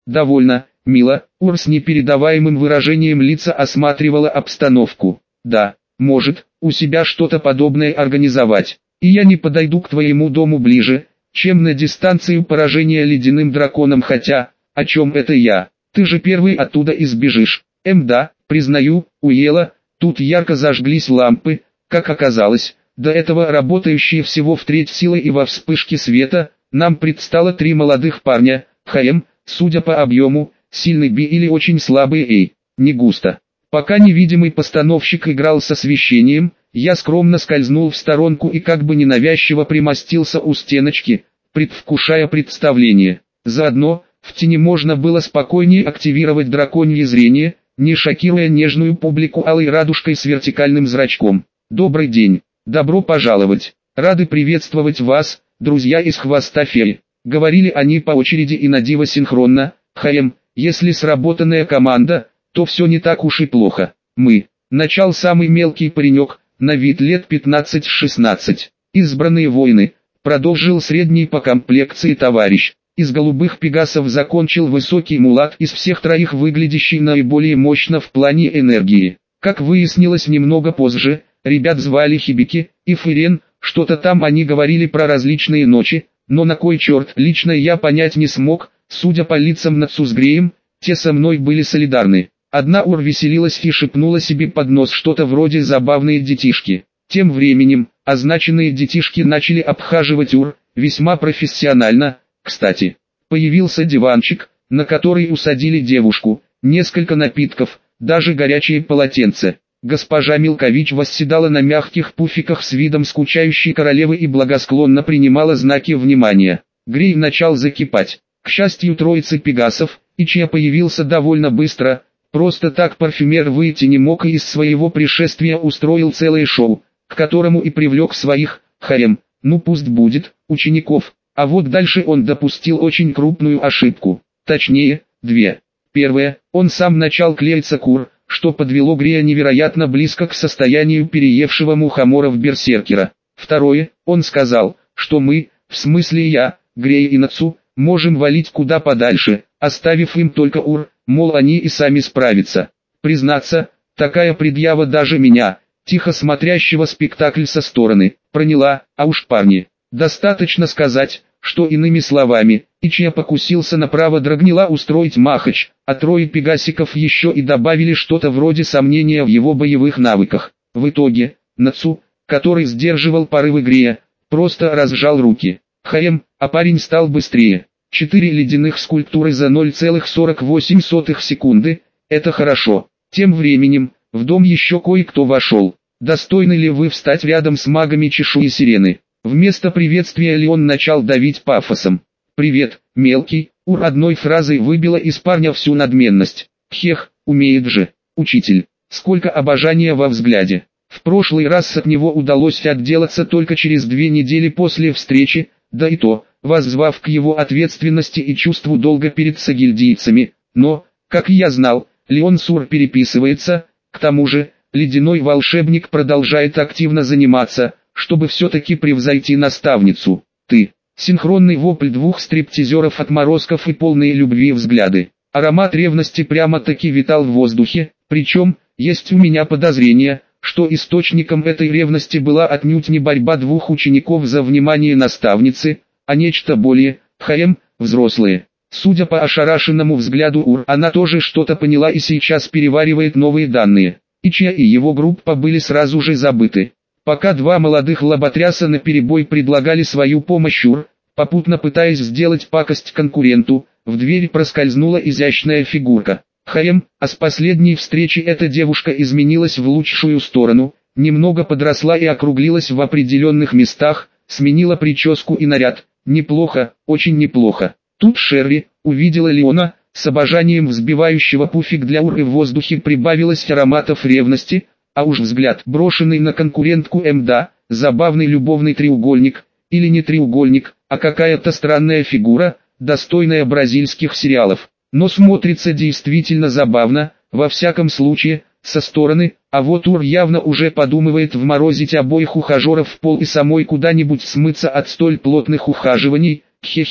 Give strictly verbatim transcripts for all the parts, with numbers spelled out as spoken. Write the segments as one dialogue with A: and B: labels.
A: Довольно, мило. Ур с непередаваемым выражением лица осматривала обстановку. Да, может, у себя что-то подобное организовать. И я не подойду к твоему дому ближе, чем на дистанцию поражения ледяным драконом, хотя, о чем это я? Ты же первый оттуда избежишь. Эм да, признаю, уела. Тут ярко зажглись лампы, как оказалось, до этого работающие всего в треть силы, и во вспышке света нам предстало три молодых парня. ХМ, судя по объему, сильный Би или очень слабый Эй, не густо. Пока невидимый постановщик играл с освещением, я скромно скользнул в сторонку и как бы ненавязчиво примостился у стеночки, предвкушая представление. Заодно, в тени можно было спокойнее активировать драконье зрение, не шокируя нежную публику алой радужкой с вертикальным зрачком. Добрый день, добро пожаловать, рады приветствовать вас, друзья из хвоста феи. Говорили они по очереди и на диво синхронно. ХМ, если сработанная команда, то все не так уж и плохо. Мы. Начал самый мелкий паренек, на вид лет пятнадцать-шестнадцать. Избранные воины. Продолжил средний по комплекции товарищ. Из голубых пегасов закончил высокий мулат, из всех троих выглядящий наиболее мощно в плане энергии. Как выяснилось немного позже, ребят звали Хибики и Фырен, что-то там они говорили про различные ночи, но на кой черт лично я понять не смог. Судя по лицам Нацу с Греем, те со мной были солидарны. Одна Ур веселилась и шепнула себе под нос что-то вроде «забавные детишки». Тем временем, означенные детишки начали обхаживать Ур, весьма профессионально. Кстати, появился диванчик, на который усадили девушку, несколько напитков, даже горячее полотенце. Госпожа Милкович восседала на мягких пуфиках с видом скучающей королевы и благосклонно принимала знаки внимания. Грей начал закипать. К счастью, троицы пегасов, Ичия появился довольно быстро. Просто так парфюмер выйти не мог и из своего пришествия устроил целое шоу, к которому и привлек своих, ХМ, ну пусть будет, учеников. А вот дальше он допустил очень крупную ошибку. Точнее, две. Первое, он сам начал клеиться кур, что подвело Грея невероятно близко к состоянию переевшего мухоморов берсеркера. Второе, он сказал, что мы, в смысле я, Грей и Нацу, можем валить куда подальше, оставив им только Ур, мол они и сами справятся. Признаться, такая предъява даже меня, тихо смотрящего спектакль со стороны, проняла, а уж парни. Достаточно сказать, что иными словами, Ичия покусился на право Драгнила устроить махач, а трое пегасиков еще и добавили что-то вроде сомнения в его боевых навыках. В итоге, Нацу, который сдерживал порывы Грея, просто разжал руки. ХМ, а парень стал быстрее. Четыре ледяных скульптуры за ноль целых сорок восемь сотых секунды, это хорошо. Тем временем, в дом еще кое-кто вошел. Достойны ли вы встать рядом с магами чешуи сирены? Вместо приветствия Леон начал давить пафосом. «Привет, мелкий», Ур одной фразой выбила из парня всю надменность. Хех, умеет же, учитель, сколько обожания во взгляде. В прошлый раз от него удалось отделаться только через две недели после встречи, да и то, воззвав к его ответственности и чувству долга перед сагильдийцами. Но, как я знал, Леон с Ур переписывается, к тому же, ледяной волшебник продолжает активно заниматься, чтобы все-таки превзойти наставницу. Ты. Синхронный вопль двух стриптизеров-отморозков и полные любви взгляды. Аромат ревности прямо-таки витал в воздухе, причем, есть у меня подозрение, что источником этой ревности была отнюдь не борьба двух учеников за внимание наставницы, а нечто более, ХМ, взрослые. Судя по ошарашенному взгляду Ур, она тоже что-то поняла и сейчас переваривает новые данные. Ичия и его группа были сразу же забыты. Пока два молодых лоботряса наперебой предлагали свою помощь Ур, попутно пытаясь сделать пакость конкуренту, в дверь проскользнула изящная фигурка. ХМ, а с последней встречи эта девушка изменилась в лучшую сторону, немного подросла и округлилась в определенных местах, сменила прическу и наряд. Неплохо, очень неплохо. Тут Шерри увидела Леона, с обожанием взбивающего пуфик для Ур, и в воздухе прибавилось ароматов ревности, а уж взгляд, брошенный на конкурентку МДА, забавный любовный треугольник, или не треугольник, а какая-то странная фигура, достойная бразильских сериалов. Но смотрится действительно забавно, во всяком случае, со стороны, а вот Ур явно уже подумывает вморозить обоих ухажеров в пол и самой куда-нибудь смыться от столь плотных ухаживаний, хе-хе.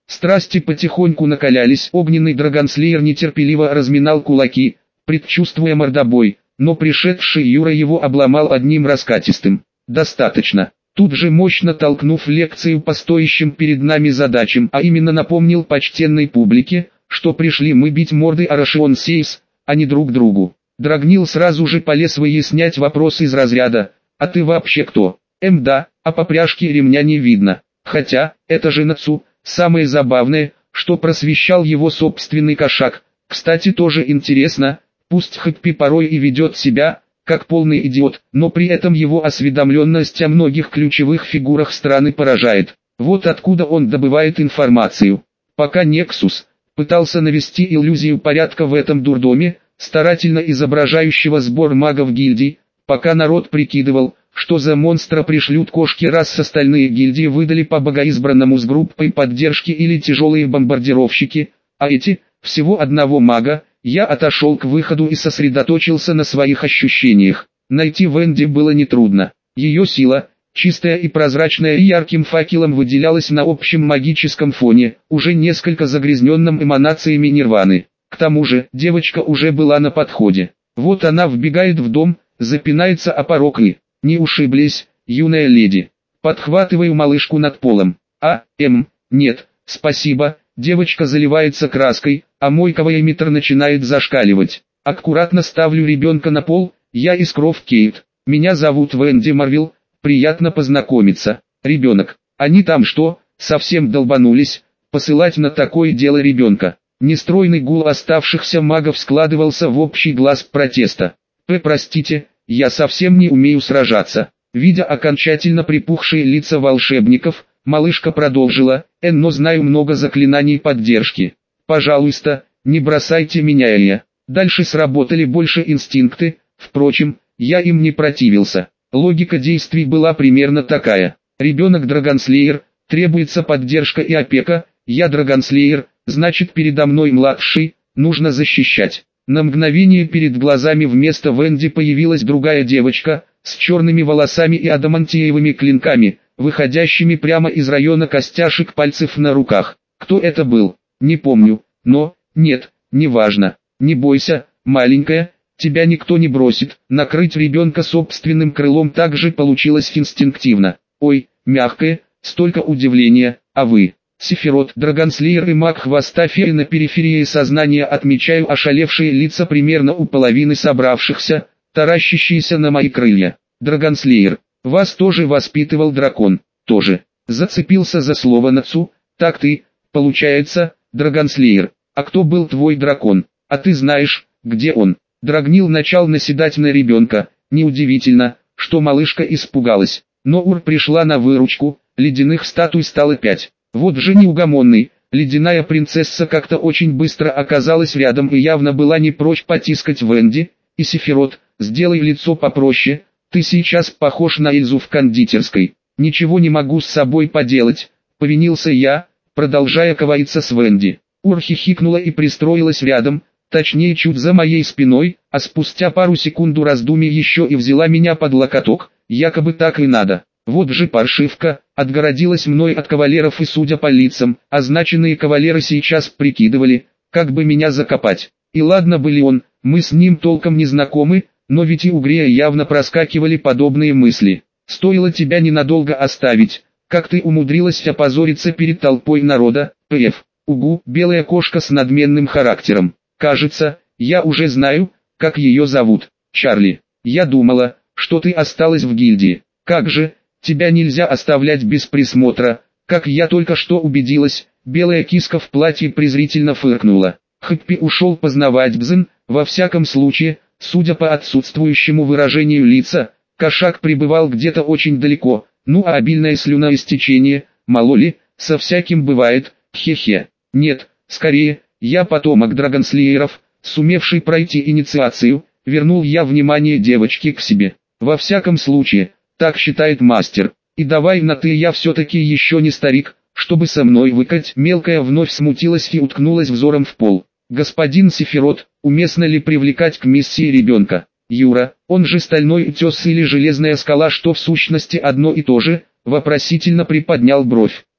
A: Страсти потихоньку накалялись, огненный драгонслеер нетерпеливо разминал кулаки, предчувствуя мордобой, но пришедший Юра его обломал одним раскатистым «достаточно». Тут же мощно толкнув лекцию по стоящим перед нами задачам, а именно напомнил почтенной публике, что пришли мы бить морды Арашион Сейс, а не друг другу. Драгнил сразу же полез выяснять вопрос из разряда «А ты вообще кто?» Эм да, а по пряжке ремня не видно. Хотя, это же Нацу, самое забавное, что просвещал его собственный кошак. Кстати, тоже интересно, пусть Хэппи порой и ведет себя как полный идиот, но при этом его осведомленность о многих ключевых фигурах страны поражает. Вот откуда он добывает информацию. Пока Нексус пытался навести иллюзию порядка в этом дурдоме, старательно изображающего сбор магов гильдий, пока народ прикидывал, что за монстра пришлют кошки, раз остальные гильдии выдали по богоизбранному с группой поддержки или тяжелые бомбардировщики, а эти, всего одного мага, я отошел к выходу и сосредоточился на своих ощущениях. Найти Венди было нетрудно. Ее сила, чистая и прозрачная и ярким факелом выделялась на общем магическом фоне, уже несколько загрязненном эманациями нирваны. К тому же, девочка уже была на подходе. Вот она вбегает в дом, запинается о порог и... Не ушиблись, юная леди. Подхватываю малышку над полом. А, эм, нет, спасибо. Девочка заливается краской, а мой каваеметр начинает зашкаливать. Аккуратно ставлю ребенка на пол, я из Кров Кейт. Меня зовут Венди Марвел, приятно познакомиться. Ребенок, они там что, совсем долбанулись, посылать на такое дело ребенка? Нестройный гул оставшихся магов складывался в общий глаз протеста. П, простите, я совсем не умею сражаться. Видя окончательно припухшие лица волшебников, малышка продолжила, «Э, но знаю много заклинаний поддержки. Пожалуйста, не бросайте меня, я». Дальше сработали больше инстинкты, впрочем, я им не противился. Логика действий была примерно такая. Ребенок Драгонслеер, требуется поддержка и опека, я Драгонслеер, значит передо мной младший, нужно защищать. На мгновение перед глазами вместо Венди появилась другая девочка, с черными волосами и адамантиевыми клинками, выходящими прямо из района костяшек пальцев на руках. Кто это был? Не помню, но, нет, неважно. Не бойся, маленькая, тебя никто не бросит. Накрыть ребенка собственным крылом также получилось инстинктивно. Ой, мягкое, столько удивления, а вы... Сефирот, Драгонслеер и маг хвоста феи на периферии сознания, отмечаю ошалевшие лица примерно у половины собравшихся, таращащиеся на мои крылья. Драгонслеер, вас тоже воспитывал дракон, тоже. Зацепился за слово Нацу, так ты, получается, Драгонслеер. А кто был твой дракон? А ты знаешь, где он? Драгнил начал наседать на ребенка. Неудивительно, что малышка испугалась. Но Ур пришла на выручку, ледяных статуй стало пять. Вот же неугомонный, ледяная принцесса как-то очень быстро оказалась рядом и явно была не прочь потискать Венди. И Сефирот, сделай лицо попроще, ты сейчас похож на Эльзу в кондитерской. Ничего не могу с собой поделать, повинился я, продолжая ковыряться с Венди. Ур хихикнула и пристроилась рядом, точнее чуть за моей спиной, а спустя пару секунд раздумий еще и взяла меня под локоток, якобы так и надо. Вот же паршивка, отгородилась мной от кавалеров и, судя по лицам, означенные кавалеры сейчас прикидывали, как бы меня закопать. И ладно бы Леон, мы с ним толком не знакомы, но ведь и у Грея явно проскакивали подобные мысли. Стоило тебя ненадолго оставить, как ты умудрилась опозориться перед толпой народа, пф. Угу, белая кошка с надменным характером. Кажется, я уже знаю, как ее зовут. Чарли. Я думала, что ты осталась в гильдии. Как же... Тебя нельзя оставлять без присмотра, как я только что убедилась. Белая киска в платье презрительно фыркнула. Хэппи ушел познавать Бзен, во всяком случае, судя по отсутствующему выражению лица, кошак пребывал где-то очень далеко, ну а обильное слюноистечение, мало ли, со всяким бывает, хе-хе. Нет, скорее, я потомок драгонслееров, сумевший пройти инициацию, вернул я внимание девочки к себе. Во всяком случае, так считает мастер. И давай на ты, я все-таки еще не старик, чтобы со мной выкать. Мелкая вновь смутилась и уткнулась взором в пол. Господин Сефирот, уместно ли привлекать к миссии ребенка? Юра, он же стальной утес или железная скала, что в сущности одно и то же, вопросительно приподнял бровь.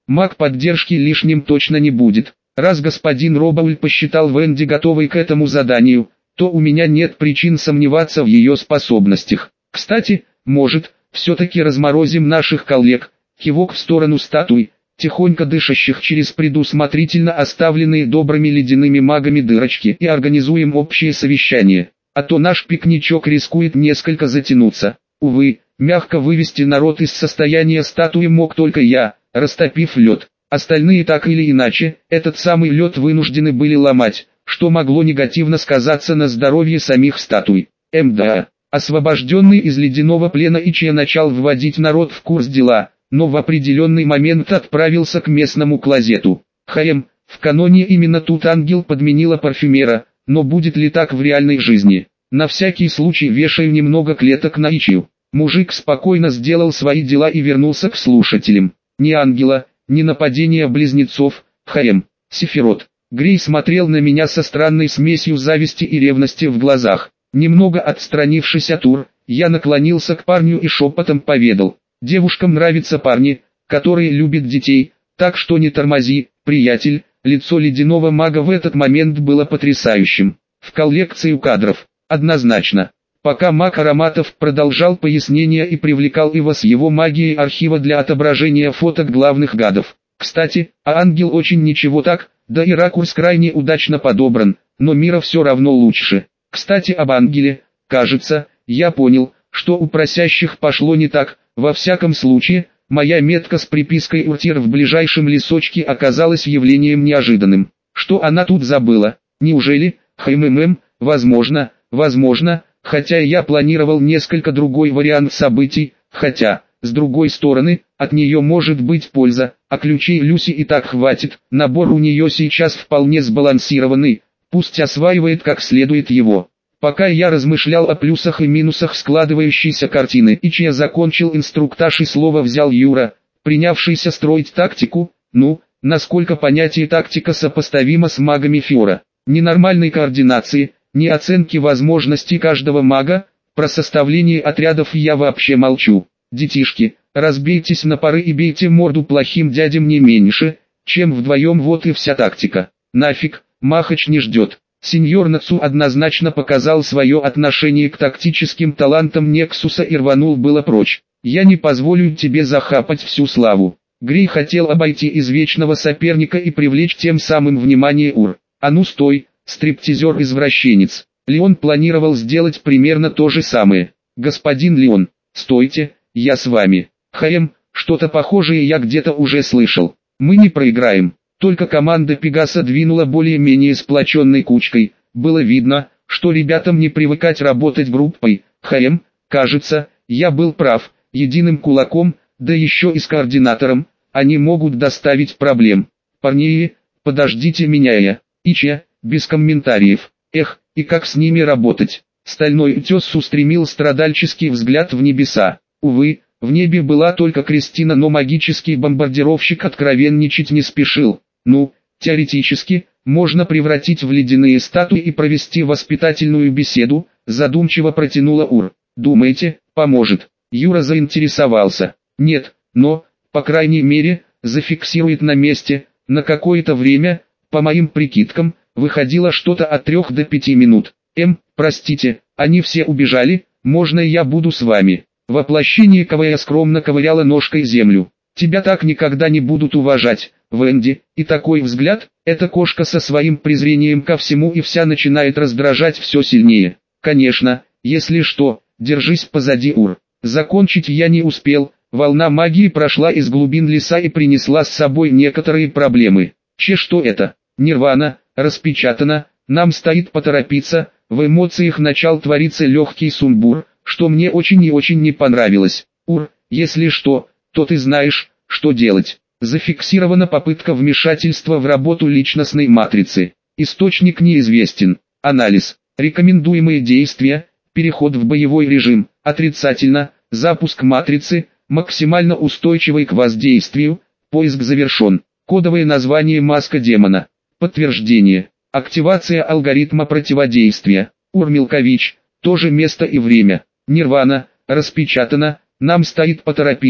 A: Маг поддержки лишним точно не будет. Раз господин Робауль посчитал Венди готовой к этому заданию, то у меня нет причин сомневаться в ее способностях. Кстати, может, все-таки разморозим наших коллег, кивок в сторону статуй, тихонько дышащих через предусмотрительно оставленные добрыми ледяными магами дырочки, и организуем общее совещание, а то наш пикничок рискует несколько затянуться. Увы, мягко вывести народ из состояния статуи мог только я, растопив лед. Остальные так или иначе, этот самый лед вынуждены были ломать, что могло негативно сказаться на здоровье самих статуй. МДА. Освобожденный из ледяного плена Ичия начал вводить народ в курс дела, но в определенный момент отправился к местному клозету. ХМ, в каноне именно тут ангел подменила парфюмера, но будет ли так в реальной жизни? На всякий случай вешаю немного клеток на Ичию. Мужик спокойно сделал свои дела и вернулся к слушателям. Ни ангела, ни нападения близнецов, ХМ, Сефирот. Грей смотрел на меня со странной смесью зависти и ревности в глазах. Немного отстранившись от Ур, я наклонился к парню и шепотом поведал. Девушкам нравятся парни, которые любят детей, так что не тормози, приятель. Лицо ледяного мага в этот момент было потрясающим. В коллекцию кадров, однозначно. Пока маг ароматов продолжал пояснение и привлекал его с его магией архива для отображения фоток главных гадов. Кстати, а ангел очень ничего так, да и ракурс крайне удачно подобран, но мира все равно лучше. Кстати об ангеле, кажется, я понял, что у просящих пошло не так, во всяком случае, моя метка с припиской «Уртир» в ближайшем лесочке оказалась явлением неожиданным. Что она тут забыла? Неужели, хммм, возможно, возможно, хотя я планировал несколько другой вариант событий, хотя, с другой стороны, от нее может быть польза, а ключей Люси и так хватит, набор у нее сейчас вполне сбалансированный, пусть осваивает как следует его. Пока я размышлял о плюсах и минусах складывающейся картины, Ичия закончил инструктаж и слово взял Юра, принявшийся строить тактику, ну, насколько понятие тактика сопоставимо с магами Фиора. Ни нормальной координации, ни оценки возможностей каждого мага, про составление отрядов я вообще молчу. Детишки, разбейтесь на пары и бейте морду плохим дядям не меньше, чем вдвоем, вот и вся тактика. Нафиг, Махач не ждет. Сеньор Нацу однозначно показал свое отношение к тактическим талантам Нексуса и рванул было прочь. Я не позволю тебе захапать всю славу. Грей хотел обойти извечного соперника и привлечь тем самым внимание Ур. А ну стой, стриптизер-извращенец. Леон планировал сделать примерно то же самое. Господин Леон, стойте, я с вами. ХМ, что-то похожее я где-то уже слышал. Мы не проиграем. Только команда Пегаса двинула более-менее сплоченной кучкой. Было видно, что ребятам не привыкать работать группой. ХМ, кажется, я был прав. Единым кулаком, да еще и с координатором, они могут доставить проблем. Парни, подождите меня я. Ичия, без комментариев. Эх, и как с ними работать? Стальной утес устремил страдальческий взгляд в небеса. Увы, в небе была только Кристина, но магический бомбардировщик откровенничать не спешил. Ну, теоретически, можно превратить в ледяные статуи и провести воспитательную беседу, задумчиво протянула Ур. Думаете, поможет? Юра заинтересовался. Нет, но, по крайней мере, зафиксирует на месте, на какое-то время, по моим прикидкам, выходило что-то от трех до пяти минут. М, простите, они все убежали, можно я буду с вами? Воплощение КВЯ скромно ковыряла ножкой землю. Тебя так никогда не будут уважать, Венди, и такой взгляд, эта кошка со своим презрением ко всему и вся начинает раздражать все сильнее. Конечно, если что, держись позади Ур. Закончить я не успел, волна магии прошла из глубин леса и принесла с собой некоторые проблемы. Че что это? Нирвана, распечатано, нам стоит поторопиться, в эмоциях начал твориться легкий сумбур, что мне очень и очень не понравилось. Ур, если что, то ты знаешь, что делать. Зафиксирована попытка вмешательства в работу личностной матрицы. Источник неизвестен. Анализ. Рекомендуемые действия. Переход в боевой режим. Отрицательно. Запуск матрицы. Максимально устойчивый к воздействию. Поиск завершен. Кодовое название маска демона. Подтверждение. Активация алгоритма противодействия. Ур Милкович. Тоже место и время. Нирвана. Распечатано. Нам стоит поторопиться.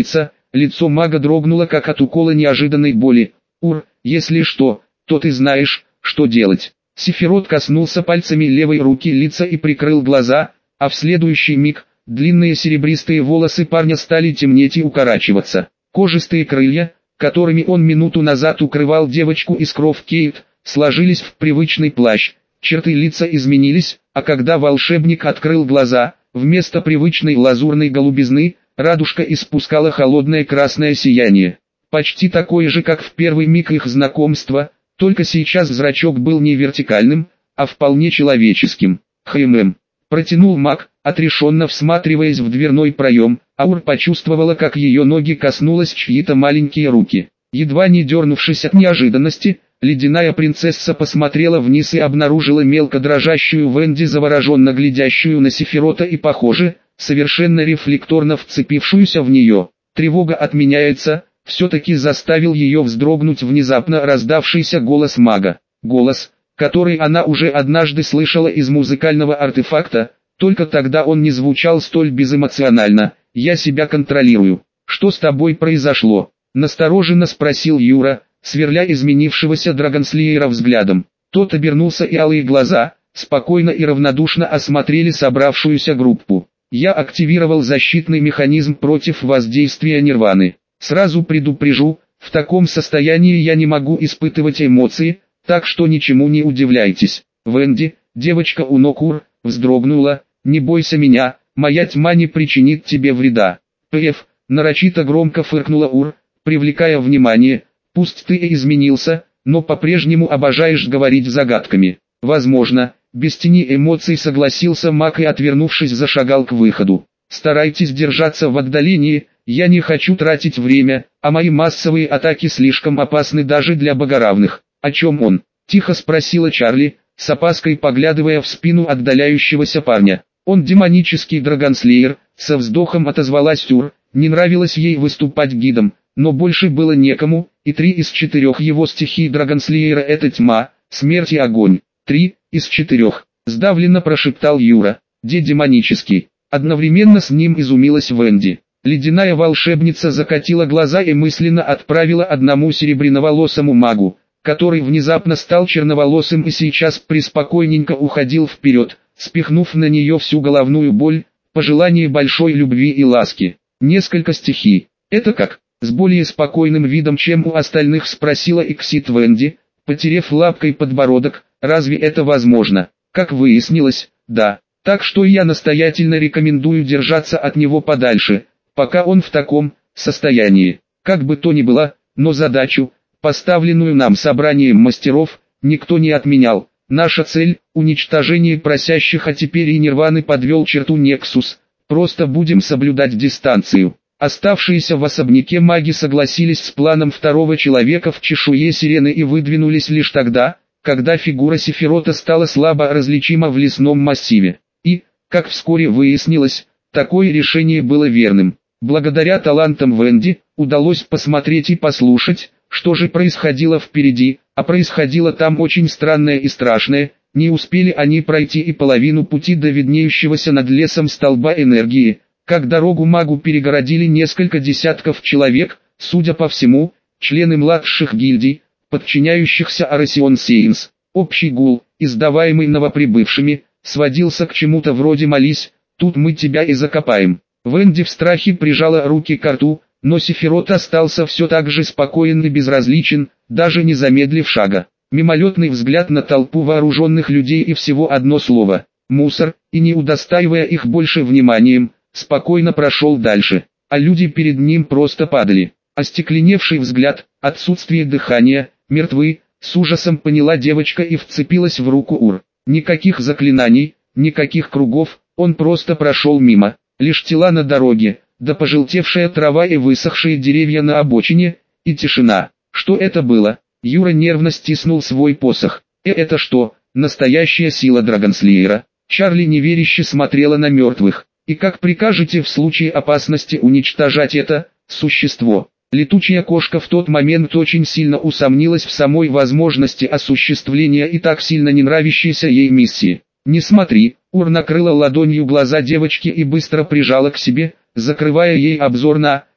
A: лицо мага дрогнуло как от укола неожиданной боли. «Ур, если что, то ты знаешь, что делать». Сефирот коснулся пальцами левой руки лица и прикрыл глаза, а в следующий миг, длинные серебристые волосы парня стали темнеть и укорачиваться. Кожистые крылья, которыми он минуту назад укрывал девочку из кров Кейт, сложились в привычный плащ, черты лица изменились, а когда волшебник открыл глаза, вместо привычной лазурной голубизны, радужка испускала холодное красное сияние. Почти такое же, как в первый миг их знакомства, только сейчас зрачок был не вертикальным, а вполне человеческим. «Хм-эм», протянул маг, отрешенно всматриваясь в дверной проем. Аур почувствовала, как ее ноги коснулись чьи-то маленькие руки. Едва не дернувшись от неожиданности, ледяная принцесса посмотрела вниз и обнаружила мелко дрожащую Венди, завороженно глядящую на Сефирота и, похоже, совершенно рефлекторно вцепившуюся в нее. Тревога отменяется, все-таки заставил ее вздрогнуть внезапно раздавшийся голос мага. Голос, который она уже однажды слышала из музыкального артефакта, только тогда он не звучал столь безэмоционально. «Я себя контролирую». «Что с тобой произошло?» — настороженно спросил Юра, сверля изменившегося Драгонслеера взглядом. Тот обернулся, и алые глаза, спокойно и равнодушно осмотрели собравшуюся группу. «Я активировал защитный механизм против воздействия нирваны. Сразу предупрежу, в таком состоянии я не могу испытывать эмоции, так что ничему не удивляйтесь». Венди, девочка у ног Ур, вздрогнула. «Не бойся меня, моя тьма не причинит тебе вреда». «Пф», нарочито громко фыркнула Ур, привлекая внимание. «Пусть ты и изменился, но по-прежнему обожаешь говорить загадками». «Возможно», без тени эмоций согласился маг и, отвернувшись, зашагал к выходу. «Старайтесь держаться в отдалении, я не хочу тратить время, а мои массовые атаки слишком опасны даже для богоравных». «О чем он?» – тихо спросила Чарли, с опаской поглядывая в спину отдаляющегося парня. «Он демонический драгонслеер», со вздохом отозвалась Тюр. Не нравилось ей выступать гидом, но больше было некому, и три из четырех его стихий драгонслеера — это тьма, смерть и огонь. Три из четырех, сдавленно прошептал Юра. «Де демонический?» Одновременно с ним изумилась Венди. Ледяная волшебница закатила глаза и мысленно отправила одному серебряноволосому магу, который внезапно стал черноволосым и сейчас преспокойненько уходил вперед, спихнув на нее всю головную боль, пожелание большой любви и ласки. Несколько стихий. «Это как?» — с более спокойным видом, чем у остальных, спросила Иксит Венди, потерев лапкой подбородок. «Разве это возможно?» «Как выяснилось, да. Так что я настоятельно рекомендую держаться от него подальше, пока он в таком состоянии. Как бы то ни было, но задачу, поставленную нам собранием мастеров, никто не отменял. Наша цель – уничтожение просящих, а теперь и нирваны, подвел черту Нексус. Просто будем соблюдать дистанцию». Оставшиеся в особняке маги согласились с планом второго человека в чешуе сирены и выдвинулись лишь тогда, когда фигура Сефирота стала слабо различима в лесном массиве. И, как вскоре выяснилось, такое решение было верным. Благодаря талантам Венди, удалось посмотреть и послушать, что же происходило впереди, а происходило там очень странное и страшное. Не успели они пройти и половину пути до виднеющегося над лесом столба энергии, как дорогу магу перегородили несколько десятков человек, судя по всему, члены младших гильдий, подчиняющихся Арасион Сейнс. Общий гул, издаваемый новоприбывшими, сводился к чему-то вроде «молись, тут мы тебя и закопаем». Венди в страхе прижала руки к рту, но Сефирот остался все так же спокоен и безразличен, даже не замедлив шага. Мимолетный взгляд на толпу вооруженных людей и всего одно слово «мусор», и не удостаивая их больше вниманием, спокойно прошел дальше, а люди перед ним просто падали. Остекленевший взгляд, отсутствие дыхания, мертвы, с ужасом поняла девочка и вцепилась в руку Ур. Никаких заклинаний, никаких кругов, он просто прошел мимо. Лишь тела на дороге, да пожелтевшая трава и высохшие деревья на обочине, и тишина. Что это было? Юра нервно стиснул свой посох. Э, это что, настоящая сила Драгонслеера? Чарли неверяще смотрела на мертвых. И как прикажете в случае опасности уничтожать это существо? Летучая кошка в тот момент очень сильно усомнилась в самой возможности осуществления и так сильно не нравящейся ей миссии. «Не смотри», Ур накрыла ладонью глаза девочки и быстро прижала к себе, закрывая ей обзор на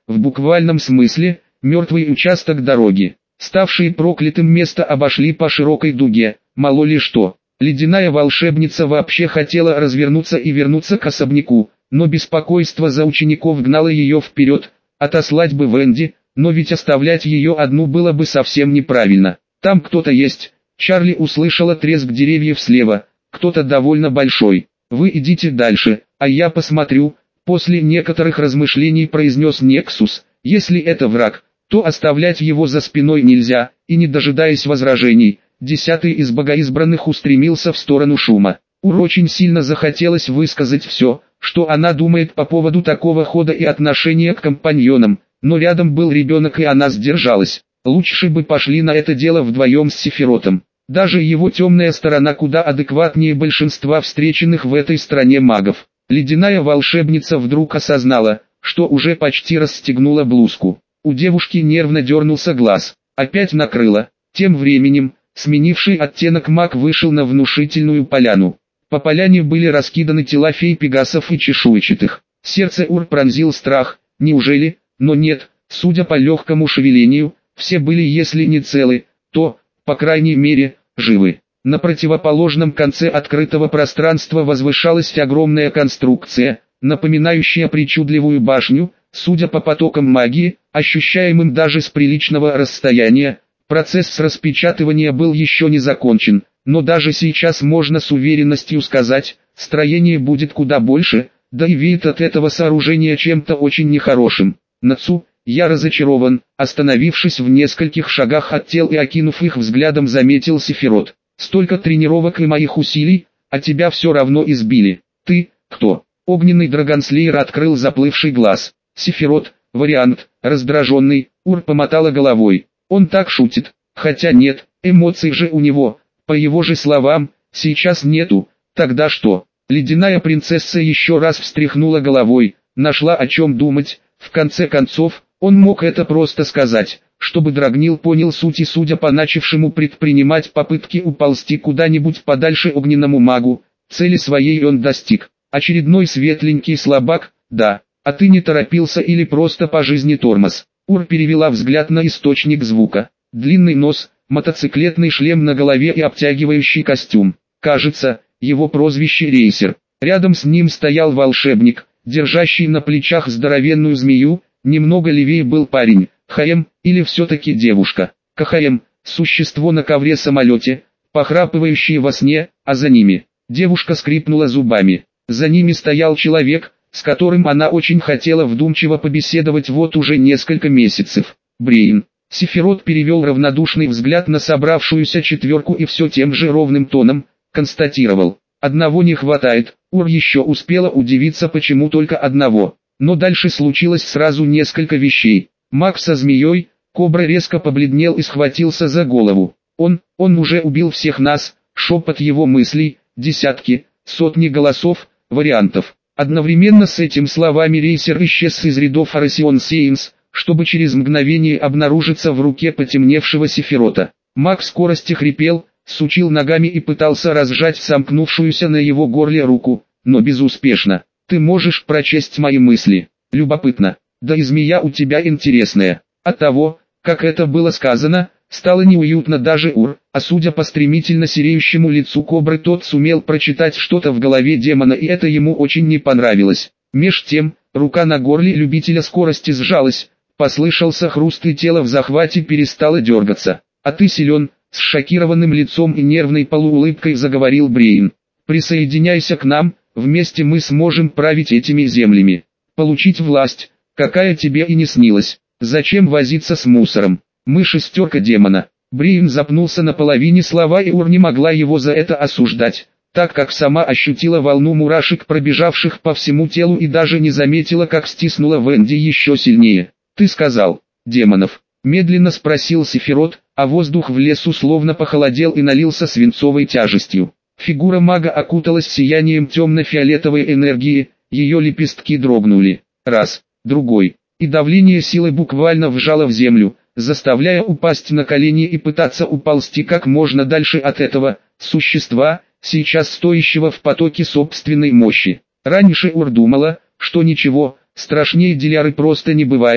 A: в буквальном смысле, мертвый участок дороги. Ставшие проклятым место обошли по широкой дуге, мало ли что. Ледяная волшебница вообще хотела развернуться и вернуться к особняку, но беспокойство за учеников гнало ее вперед. Отослать бы Венди, но ведь оставлять ее одну было бы совсем неправильно. Там кто-то есть. Чарли услышала треск деревьев слева, кто-то довольно большой. Вы идите дальше, а я посмотрю. После некоторых размышлений произнес Нексус, если это враг, то оставлять его за спиной нельзя, и не дожидаясь возражений, десятый из богоизбранных устремился в сторону шума. Ур очень сильно захотелось высказать все, что она думает по поводу такого хода и отношения к компаньонам, но рядом был ребенок и она сдержалась. Лучше бы пошли на это дело вдвоем с Сефиротом. Даже его темная сторона куда адекватнее большинства встреченных в этой стране магов. Ледяная волшебница вдруг осознала, что уже почти расстегнула блузку. У девушки нервно дернулся глаз. Опять накрыло. Тем временем, сменивший оттенок маг вышел на внушительную поляну. По поляне были раскиданы тела фей пегасов и чешуйчатых. Сердце Ур пронзил страх. Неужели? Но нет, судя по легкому шевелению, все были если не целы, то, по крайней мере, живы. На противоположном конце открытого пространства возвышалась огромная конструкция, напоминающая причудливую башню, судя по потокам магии, ощущаемым даже с приличного расстояния. Процесс распечатывания был еще не закончен, но даже сейчас можно с уверенностью сказать, строение будет куда больше, да и веет от этого сооружения чем-то очень нехорошим. Нацу, я разочарован, остановившись в нескольких шагах от тел и окинув их взглядом, заметил Сефирот. Столько тренировок и моих усилий, а тебя все равно избили. Ты, кто? Огненный драгонслеер открыл заплывший глаз. Сефирот, вариант, раздраженный, Ур помотала головой. Он так шутит, хотя нет, эмоций же у него, по его же словам, сейчас нету. Тогда что? Ледяная принцесса еще раз встряхнула головой, нашла о чем думать. В конце концов, он мог это просто сказать, чтобы Драгнил понял суть, и судя по начавшему предпринимать попытки уползти куда-нибудь подальше огненному магу, цели своей он достиг. Очередной светленький слабак, да, а ты не торопился или просто по жизни тормоз? Ур перевела взгляд на источник звука. Длинный нос, мотоциклетный шлем на голове и обтягивающий костюм. Кажется, его прозвище Рейсер. Рядом с ним стоял волшебник, держащий на плечах здоровенную змею. Немного левее был парень, Хаем, или все-таки девушка. Кахаем, существо на ковре-самолете, похрапывающее во сне, а за ними. Девушка скрипнула зубами. За ними стоял человек, с которым она очень хотела вдумчиво побеседовать вот уже несколько месяцев. Брейн. Сефирот перевел равнодушный взгляд на собравшуюся четверку и все тем же ровным тоном констатировал. Одного не хватает. Ур еще успела удивиться, почему только одного. Но дальше случилось сразу несколько вещей. Маг со змеей, Кобра резко побледнел и схватился за голову. Он, он уже убил всех нас, шепот его мыслей, десятки, сотни голосов, вариантов. Одновременно с этим словами Рейсер исчез из рядов Арасион Сейнс, чтобы через мгновение обнаружиться в руке потемневшего Сефирота. Маг в скорости хрипел, сучил ногами и пытался разжать сомкнувшуюся на его горле руку, но безуспешно. Ты можешь прочесть мои мысли. Любопытно. Да и змея у тебя интересная. От того, как это было сказано, стало неуютно даже Ур, а судя по стремительно сереющему лицу Кобры, тот сумел прочитать что-то в голове демона, и это ему очень не понравилось. Меж тем, рука на горле любителя скорости сжалась, послышался хруст, и тело в захвате перестало дергаться. А ты силен, с шокированным лицом и нервной полуулыбкой заговорил Брейн. Присоединяйся к нам. Вместе мы сможем править этими землями. Получить власть, какая тебе и не снилась. Зачем возиться с мусором? Мы шестерка демона. Брейн запнулся на половине слова, и Ур не могла его за это осуждать, так как сама ощутила волну мурашек, пробежавших по всему телу, и даже не заметила, как стиснула Венди еще сильнее. Ты сказал, демонов? Медленно спросил Сефирот, а воздух в лесу словно похолодел и налился свинцовой тяжестью. Фигура мага окуталась сиянием темно-фиолетовой энергии, ее лепестки дрогнули. Раз, другой, и давление силы буквально вжало в землю, заставляя упасть на колени и пытаться уползти как можно дальше от этого существа, сейчас стоящего в потоке собственной мощи. Раньше Ур думала, что ничего страшнее Диляры просто не бывает,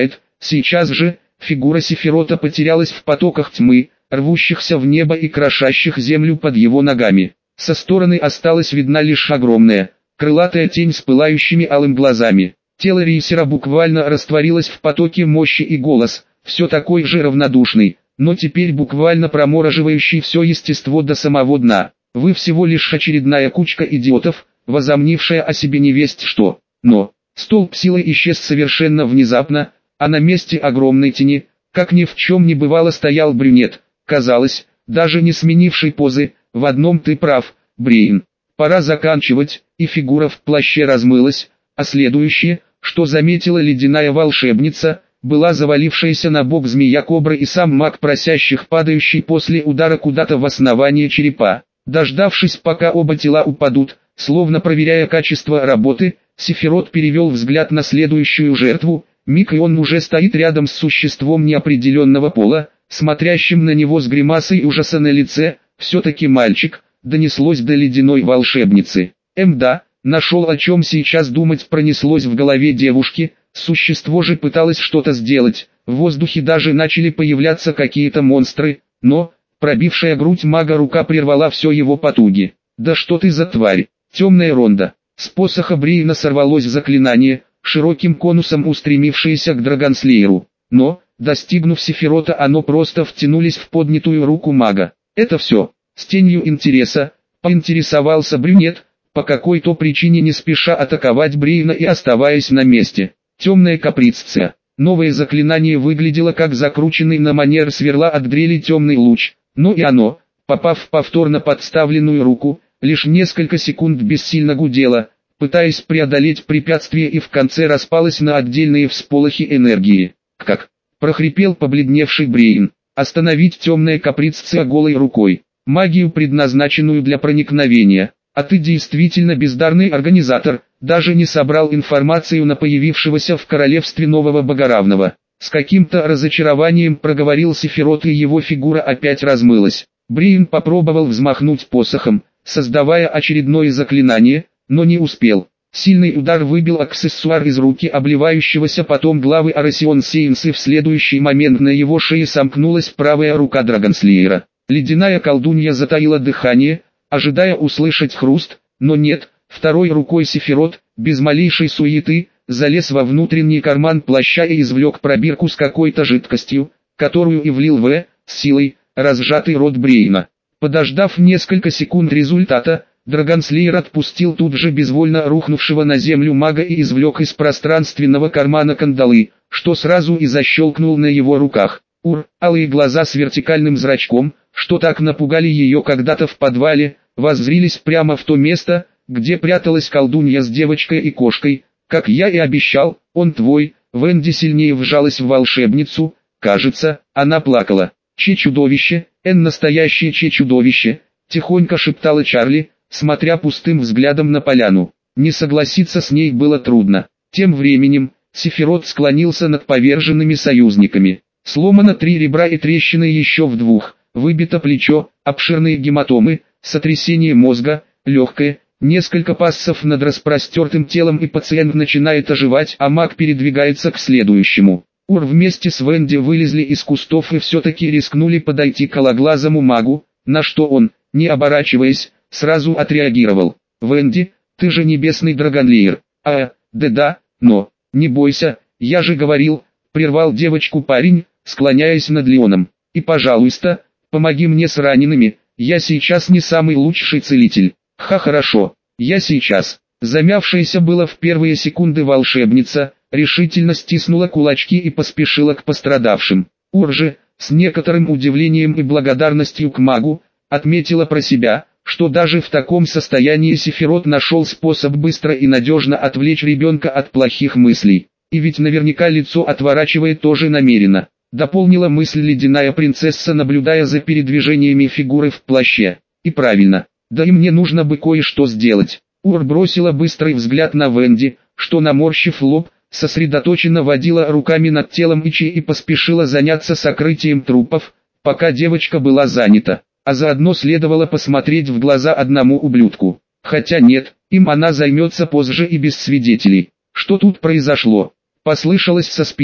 A: Сейчас же, фигура Сефирота потерялась в потоках тьмы, рвущихся в небо и крошащих землю под его ногами. Со стороны осталась видна лишь огромная, крылатая тень с пылающими алым глазами. Тело рейсера буквально растворилось в потоке мощи, и голос, все такой же равнодушный, но теперь буквально промораживающий все естество до самого дна. Вы всего лишь очередная кучка идиотов, возомнившая о себе невесть что. Но, столб силы исчез совершенно внезапно, а на месте огромной тени, как ни в чем не бывало, стоял брюнет, казалось, даже не сменивший позы. В одном ты прав, Брейн. Пора заканчивать, и фигура в плаще размылась, а следующее, что заметила ледяная волшебница, была завалившаяся на бок змея-кобра и сам маг просящих, падающий после удара куда-то в основание черепа. Дождавшись, пока оба тела упадут, словно проверяя качество работы, Сефирот перевел взгляд на следующую жертву. Миг, и он уже стоит рядом с существом неопределенного пола, смотрящим на него с гримасой ужаса на лице. «Все-таки мальчик», — донеслось до ледяной волшебницы. «Эм да, нашел о чем сейчас думать», пронеслось в голове девушки. Существо же пыталось что-то сделать, в воздухе даже начали появляться какие-то монстры, но, пробившая грудь мага рука прервала все его потуги. «Да что ты за тварь, темная ронда!» С посоха Брейна сорвалось заклинание, широким конусом устремившееся к Драгонслееру, но, достигнув Сефирота, оно просто втянулись в поднятую руку мага. «Это все?» С тенью интереса, поинтересовался брюнет, по какой-то причине не спеша атаковать Брейна и оставаясь на месте. Темная каприцция. Новое заклинание выглядело как закрученный на манер сверла от дрели темный луч, но и оно, попав в повторно подставленную руку, лишь несколько секунд бессильно гудело, пытаясь преодолеть препятствие, и в конце распалось на отдельные всполохи энергии. «Как?» – прохрипел побледневший Брейн. «Остановить темная каприцция голой рукой. Магию, предназначенную для проникновения. А ты действительно бездарный организатор, даже не собрал информацию на появившегося в королевстве нового богоравного». С каким-то разочарованием проговорил Сефирот, и его фигура опять размылась. Брейн попробовал взмахнуть посохом, создавая очередное заклинание, но не успел. Сильный удар выбил аксессуар из руки обливающегося потом главы Арасион Сейнс, и в следующий момент на его шее сомкнулась правая рука Драгонслеера. Ледяная колдунья затаила дыхание, ожидая услышать хруст, но нет. Второй рукой Сефирот, без малейшей суеты, залез во внутренний карман плаща и извлек пробирку с какой-то жидкостью, которую и влил в, с силой, разжатый рот Брейна. Подождав несколько секунд результата, Драгонслеер отпустил тут же безвольно рухнувшего на землю мага и извлек из пространственного кармана кандалы, что сразу и защелкнул на его руках. Ур, алые глаза с вертикальным зрачком, что так напугали ее когда-то в подвале, воззрились прямо в то место, где пряталась колдунья с девочкой и кошкой. «Как я и обещал, он твой». Венди сильнее вжалась в волшебницу, кажется, она плакала. «Че-чудовище, Эн настоящее че-чудовище», тихонько шептала Чарли, смотря пустым взглядом на поляну. Не согласиться с ней было трудно. Тем временем, Сефирот склонился над поверженными союзниками. Сломано три ребра и трещины еще в двух, выбито плечо, обширные гематомы, сотрясение мозга, легкое, несколько пассов над распростертым телом, и пациент начинает оживать, а маг передвигается к следующему. Ур вместе с Венди вылезли из кустов и все-таки рискнули подойти к кологлазому магу, на что он, не оборачиваясь, сразу отреагировал. «Венди, ты же небесный Драгонлеер». «А, да-да, но, не бойся, я же говорил», прервал девочку парень, склоняясь над Леоном. «И пожалуйста, помоги мне с ранеными, я сейчас не самый лучший целитель». «Ха, хорошо, я сейчас». Замявшаяся было в первые секунды волшебница, решительно стиснула кулачки и поспешила к пострадавшим. Ур же, с некоторым удивлением и благодарностью к магу, отметила про себя, что даже в таком состоянии Сефирот нашел способ быстро и надежно отвлечь ребенка от плохих мыслей. И ведь наверняка лицо отворачивает тоже намеренно, дополнила мысль ледяная принцесса, наблюдая за передвижениями фигуры в плаще. И правильно, да и мне нужно бы кое-что сделать. Ур бросила быстрый взгляд на Венди, что, наморщив лоб, сосредоточенно водила руками над телом Ичи и поспешила заняться сокрытием трупов, пока девочка была занята. А заодно следовало посмотреть в глаза одному ублюдку. Хотя нет, им она займется позже и без свидетелей. Что тут произошло? Послышалось со спины,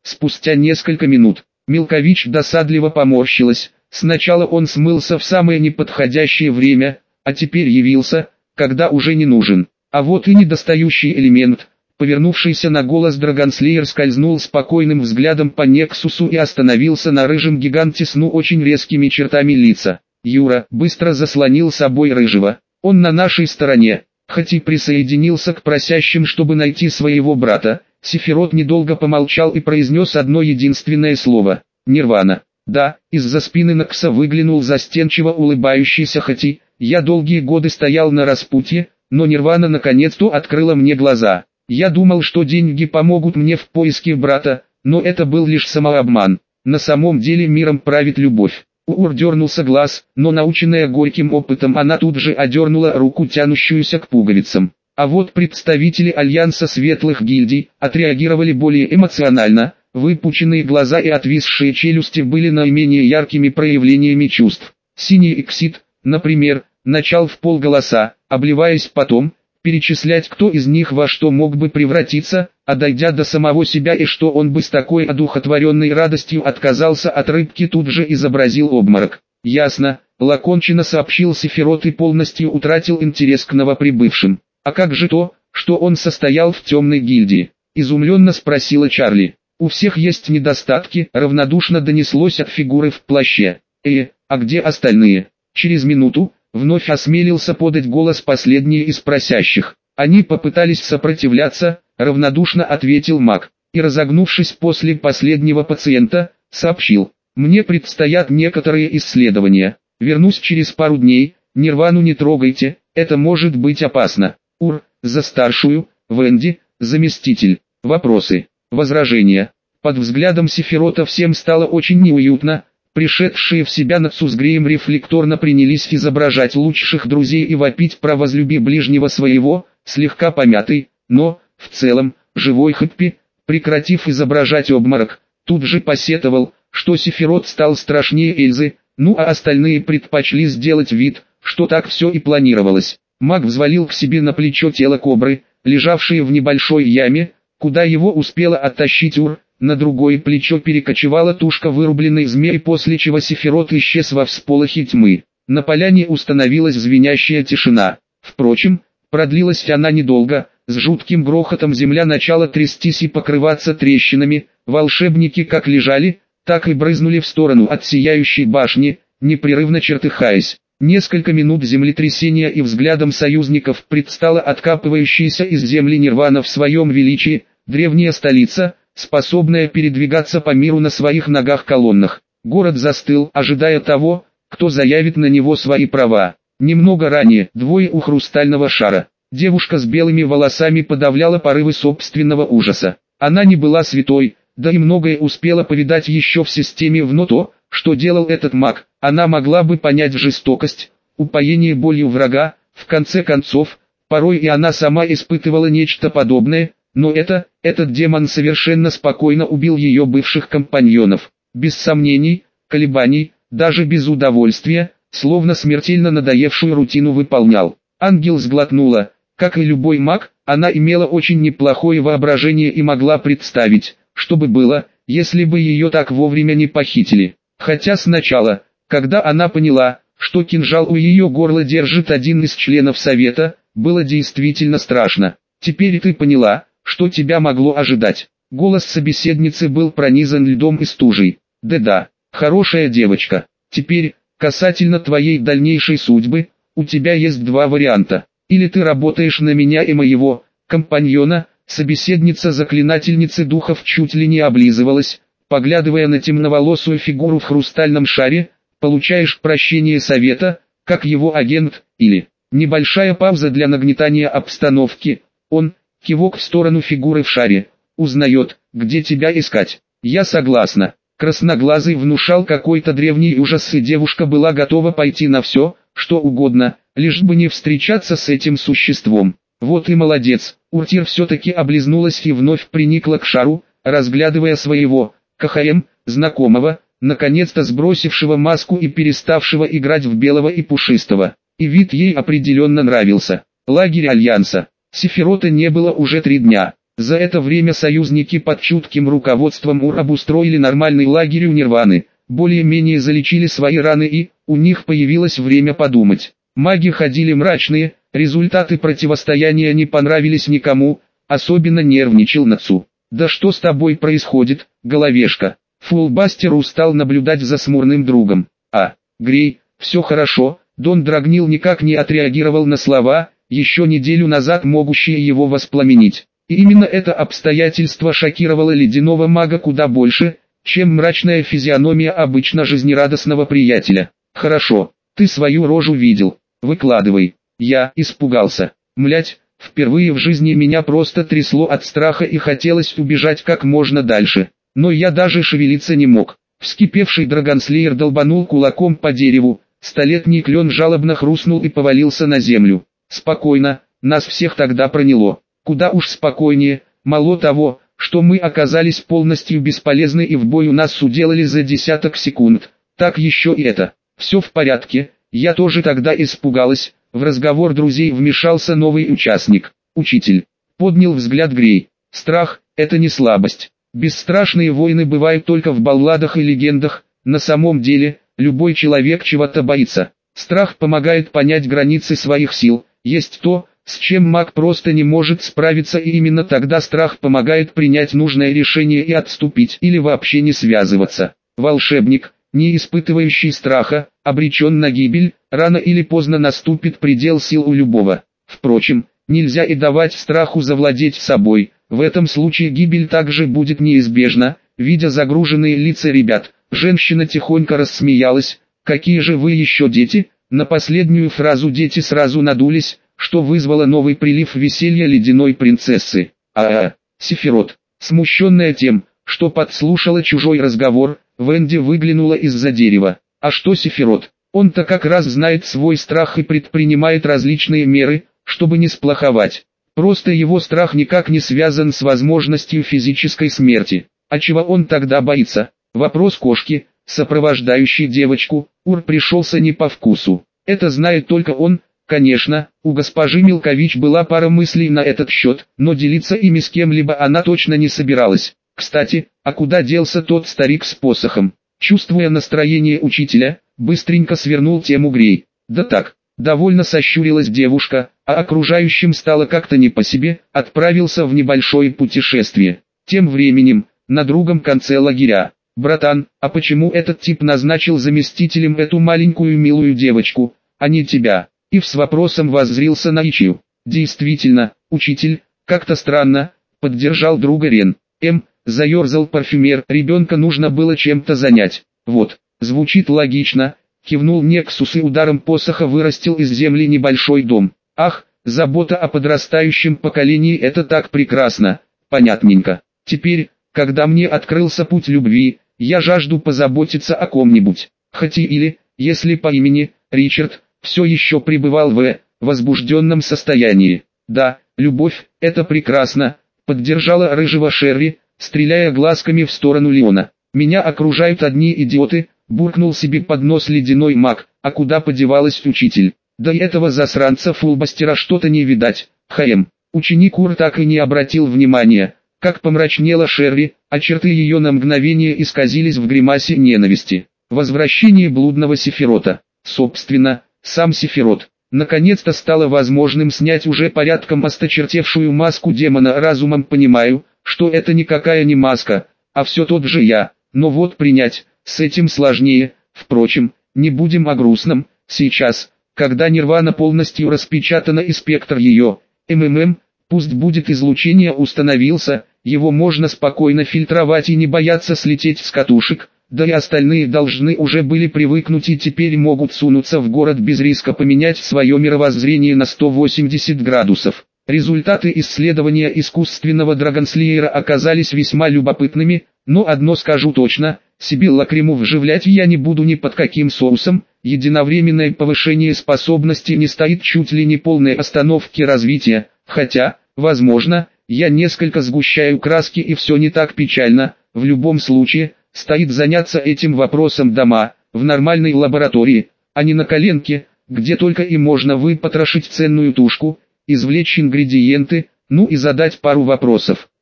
A: Спустя несколько минут, Милкович досадливо поморщилась. Сначала он смылся в самое неподходящее время, а теперь явился, когда уже не нужен. А вот и недостающий элемент. Повернувшийся на голос Драгонслеер скользнул спокойным взглядом по Нексусу и остановился на рыжем гиганте с ну очень резкими чертами лица. Юра быстро заслонил собой рыжего. Он на нашей стороне, хоть и присоединился к просящим, чтобы найти своего брата. Сефирот недолго помолчал и произнес одно единственное слово. Нирвана. Да, из-за спины Нокса выглянул застенчиво улыбающийся Хати. Я долгие годы стоял на распутье, но Нирвана наконец-то открыла мне глаза. Я думал, что деньги помогут мне в поиске брата, но это был лишь самообман. На самом деле миром правит любовь. Уур дернулся глаз, но наученная горьким опытом она тут же одернула руку, тянущуюся к пуговицам. А вот представители Альянса Светлых Гильдий отреагировали более эмоционально. Выпученные глаза и отвисшие челюсти были наименее яркими проявлениями чувств. Синий Эксид, например, начал в полголоса, обливаясь потом, перечислять, кто из них во что мог бы превратиться, а дойдя до самого себя и что он бы с такой одухотворенной радостью отказался от рыбки, тут же изобразил обморок. Ясно, лакончиво сообщил Сефирот и полностью утратил интерес к новоприбывшим. А как же то, что он состоял в темной гильдии? Изумленно спросила Чарли. У всех есть недостатки, равнодушно донеслось от фигуры в плаще. Э, а где остальные? Через минуту вновь осмелился подать голос последний из просящих. Они попытались сопротивляться, равнодушно ответил маг, и разогнувшись после последнего пациента, сообщил: мне предстоят некоторые исследования. Вернусь через пару дней, Нирвану не трогайте, это может быть опасно. Ур, за старшую, Венди, заместитель. Вопросы, возражения. Под взглядом Сефирота всем стало очень неуютно. Пришедшие в себя Нацу с Греем рефлекторно принялись изображать лучших друзей и вопить про возлюби ближнего своего, слегка помятый, но, в целом, живой Хэппи, прекратив изображать обморок, тут же посетовал, что Сефирот стал страшнее Эльзы, ну а остальные предпочли сделать вид, что так все и планировалось. Маг взвалил к себе на плечо тело кобры, лежавшее в небольшой яме, куда его успела оттащить Ур. На другое плечо перекочевала тушка вырубленной змеи, после чего Сефирот исчез во всполохе тьмы. На поляне установилась звенящая тишина. Впрочем, продлилась она недолго. С жутким грохотом земля начала трястись и покрываться трещинами. Волшебники как лежали, так и брызнули в сторону от сияющей башни, непрерывно чертыхаясь. Несколько минут землетрясения, и взглядом союзников предстала откапывающаяся из земли Нирвана в своем величии, древняя столица, способная передвигаться по миру на своих ногах-колоннах. Город застыл, ожидая того, кто заявит на него свои права. Немного ранее, двое у хрустального шара. Девушка с белыми волосами подавляла порывы собственного ужаса. Она не была святой, да и многое успела повидать еще в системе в, но то, что делал этот маг, она могла бы понять жестокость, упоение болью врага. В конце концов, порой и она сама испытывала нечто подобное. Но это, этот демон совершенно спокойно убил ее бывших компаньонов, без сомнений, колебаний, даже без удовольствия, словно смертельно надоевшую рутину выполнял. Ангел сглотнула. Как и любой маг, она имела очень неплохое воображение и могла представить, что бы было, если бы ее так вовремя не похитили. Хотя сначала, когда она поняла, что кинжал у ее горла держит один из членов совета, было действительно страшно. Теперь ты поняла, что тебя могло ожидать. Голос собеседницы был пронизан льдом и стужей. Да-да, хорошая девочка. Теперь, касательно твоей дальнейшей судьбы, у тебя есть два варианта. Или ты работаешь на меня и моего компаньона. Собеседница заклинательницы духов чуть ли не облизывалась, поглядывая на темноволосую фигуру в хрустальном шаре. Получаешь прощение совета, как его агент, или... Небольшая пауза для нагнетания обстановки. Он... Кивок в сторону фигуры в шаре. Узнает, где тебя искать. Я согласна. Красноглазый внушал какой-то древний ужас, и девушка была готова пойти на все, что угодно, лишь бы не встречаться с этим существом. Вот и молодец. Уртир все-таки облизнулась и вновь приникла к шару, разглядывая своего, КХМ, знакомого, наконец-то сбросившего маску и переставшего играть в белого и пушистого. И вид ей определенно нравился. Лагерь Альянса. Сефирота не было уже три дня. За это время союзники под чутким руководством УР обустроили нормальный лагерь у Нирваны, более-менее залечили свои раны и, у них появилось время подумать. Маги ходили мрачные, результаты противостояния не понравились никому, особенно нервничал Нацу. «Да что с тобой происходит, головешка?» Фулбастер устал наблюдать за смурным другом. «А, Грей, все хорошо», Дон Драгнил никак не отреагировал на слова, еще неделю назад могущие его воспламенить. И именно это обстоятельство шокировало ледяного мага куда больше, чем мрачная физиономия обычно жизнерадостного приятеля. «Хорошо, ты свою рожу видел, выкладывай». Я испугался. Млять, впервые в жизни меня просто трясло от страха и хотелось убежать как можно дальше. Но я даже шевелиться не мог. Вскипевший драгонслеер долбанул кулаком по дереву, столетний клен жалобно хрустнул и повалился на землю. Спокойно, нас всех тогда проняло. Куда уж спокойнее, мало того, что мы оказались полностью бесполезны и в бою нас уделали за десяток секунд, так еще и это. Все в порядке, я тоже тогда испугалась. В разговор друзей вмешался новый участник. «Учитель», — поднял взгляд Грей, — «страх — это не слабость. Бесстрашные воины бывают только в балладах и легендах, на самом деле, любой человек чего-то боится. Страх помогает понять границы своих сил, есть то, с чем маг просто не может справиться, и именно тогда страх помогает принять нужное решение и отступить или вообще не связываться. Волшебник, не испытывающий страха, обречен на гибель, рано или поздно наступит предел сил у любого. Впрочем, нельзя и давать страху завладеть собой, в этом случае гибель также будет неизбежна». Видя загруженные лица ребят, женщина тихонько рассмеялась. «Какие же вы еще дети?» На последнюю фразу дети сразу надулись, что вызвало новый прилив веселья ледяной принцессы. А-а, Сефирот, смущенная тем, что подслушала чужой разговор, Венди выглянула из-за дерева. «А что Сефирот? Он-то как раз знает свой страх и предпринимает различные меры, чтобы не сплоховать. Просто его страх никак не связан с возможностью физической смерти. А чего он тогда боится?» Вопрос кошки, сопровождающей девочку, Ур пришелся не по вкусу. Это знает только он. Конечно, у госпожи Милкович была пара мыслей на этот счет, но делиться ими с кем-либо она точно не собиралась. Кстати, а куда делся тот старик с посохом? Чувствуя настроение учителя, быстренько свернул тему Грей. «Да так». Довольно сощурилась девушка, а окружающим стало как-то не по себе, отправился в небольшое путешествие. Тем временем, на другом конце лагеря. «Братан, а почему этот тип назначил заместителем эту маленькую милую девочку, а не тебя?» Ив с вопросом воззрился на Ичию. «Действительно, учитель, как-то странно», — поддержал друга Рен. «Эм», — заерзал парфюмер, — «ребенка нужно было чем-то занять». «Вот, звучит логично», — кивнул Нексус и ударом посоха вырастил из земли небольшой дом. «Ах, забота о подрастающем поколении — это так прекрасно, понятненько. Теперь, когда мне открылся путь любви, я жажду позаботиться о ком-нибудь. Хоть или, если по имени, Ричард, все еще пребывал в возбужденном состоянии. Да, любовь, это прекрасно», — поддержала рыжего Шерри, стреляя глазками в сторону Леона. «Меня окружают одни идиоты», — буркнул себе под нос ледяной маг. «А куда подевалась учитель? Да и этого засранца Фулбастера что-то не видать». Хм. Ученик Ур так и не обратил внимания, как помрачнела Шерри, а черты ее на мгновение исказились в гримасе ненависти. Возвращение блудного Сефирота. Собственно, сам Сефирот. Наконец-то стало возможным снять уже порядком осточертевшую маску демона. Разумом понимаю, что это никакая не маска, а все тот же я, но вот принять, с этим сложнее. Впрочем, не будем о грустном. Сейчас, когда нирвана полностью распечатана и спектр ее, МММ, пусть будет излучение установился, его можно спокойно фильтровать и не бояться слететь с катушек, да и остальные должны уже были привыкнуть и теперь могут сунуться в город без риска поменять свое мировоззрение на сто восемьдесят градусов. Результаты исследования искусственного драгонслеера оказались весьма любопытными, но одно скажу точно, себе лакриму вживлять я не буду ни под каким соусом. Единовременное повышение способности не стоит чуть ли не полной остановки развития, хотя, возможно, я несколько сгущаю краски и все не так печально. В любом случае, стоит заняться этим вопросом дома, в нормальной лаборатории, а не на коленке, где только и можно выпотрошить ценную тушку, извлечь ингредиенты, Ну и задать пару вопросов.